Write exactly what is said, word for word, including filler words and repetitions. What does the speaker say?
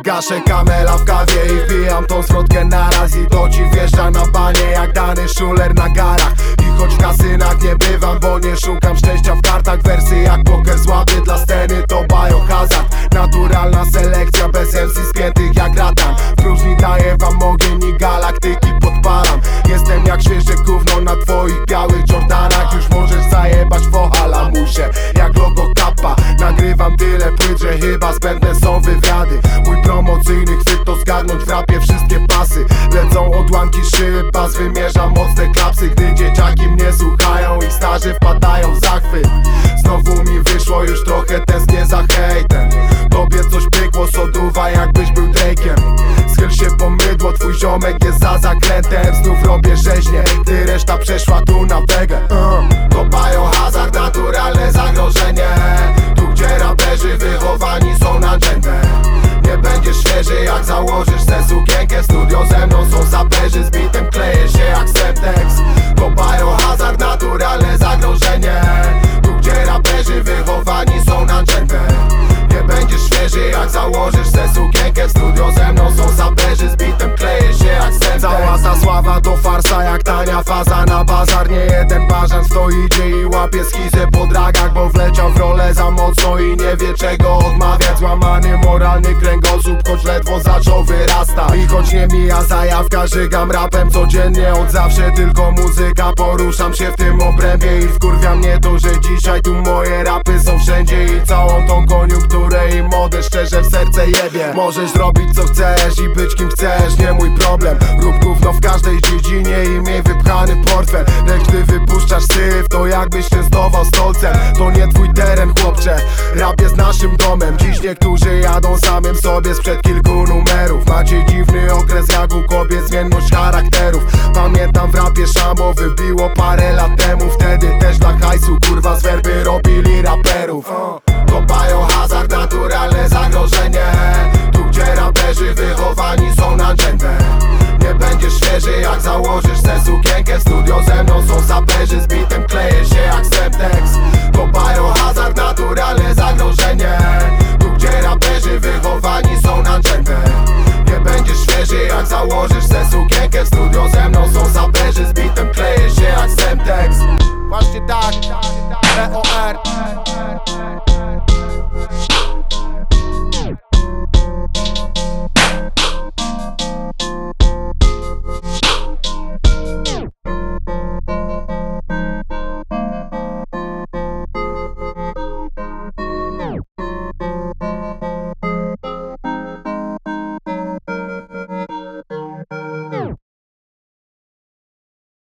Gaszę kamela w kawie i wbijam tą zwrotkę naraz. I to ci wjeżdża na banie jak dany szuler na garach. I choć w kasynach nie bywam, bo nie szukam szczęścia w kartach. Wersy jak poker słaby dla sceny to biohazard. Naturalna selekcja bez M C spiętych jak ratan. W próżni daję wam ogień i galaktyki podpalam. Jestem jak świeże gówno na twoich białych Jordanach. Już możesz zajebać focha lamusie jak logo kappa. Nagrywam tyle płyt, że chyba zbędne są wywiady. Mój promocyjny chwyt to zgarnąć w rapie wszystkie pasy. Lecą odłamki szyb, bas wymierza mocne klapsy. Gdy dzieciaki mnie słuchają, ich starzy wpadają w zachwyt. Znowu mi wyszło, już trochę tęsknię za hejtem. Tobie coś pykło, soduwa jakbyś był Drake'em. Schyl się po mydło, twój ziomek jest za zakrętem. Znów robię rzeźnię, gdy reszta przeszła tu na wegę. uh. To biohazard, naturalne zagrożenie. Tu gdzie raperzy wychowani są na dżętę. Nie będziesz świeży jak założysz tę sukienkę. W studio ze mną są saperzy, z bitem kleje się jak Semtex. To biohazard, naturalne zagrożenie. Tu gdzie raperzy wychowani są na dżętę. Nie będziesz świeży jak założysz tę sukienkę. W studio ze mną są saperzy, z bitem kleje się jak Semtex. Cała ta sława to farsa jak tania faza na bazar. Nie jeden bażant w to idzie i łapie schizę po dragach, bo wleciał w rolę za mocno i nie wie czego odmawiać. Złamany moralny kręgosłup, choć ledwo zaczął wyrasta. I choć nie mija zajawka, żygam rapem codziennie od zawsze. Tylko muzyka, poruszam się w tym obrębie. I wkurwia mnie to, że dzisiaj tu moje rapy są wszędzie. I całą tą koniunkturę i modę szczerze w serce jebie. Możesz robić co chcesz i być kim chcesz, nie mój problem. Rób gówno w każdej dziedzinie i miej wypchany portfel. Lecz gdy wypuszczasz syf, to jakbyś częstował stolcem. To nie twój teren, chłopcze, rap jest naszym domem. Dziś niektórzy jadą samym sobie sprzed kilku numerów. Macie dziwny okres jak u kobiet, zmienność charakterów. Pamiętam w rapie szambo wybiło parę lat temu. Wtedy też dla hajsu kurwa z werby robili raperów. To biohazard, naturalne zagrożenie. Tu gdzie raperzy wychowani są na dżętę. Nie będziesz świeży jak założysz tę sukienkę. W studio ze mną są saperzy, z bitem kleje się jak Semtex. To biohazard, naturalne zagrożenie. Tu gdzie raperzy wychowani są na dżętę. Nie będziesz świeży jak założysz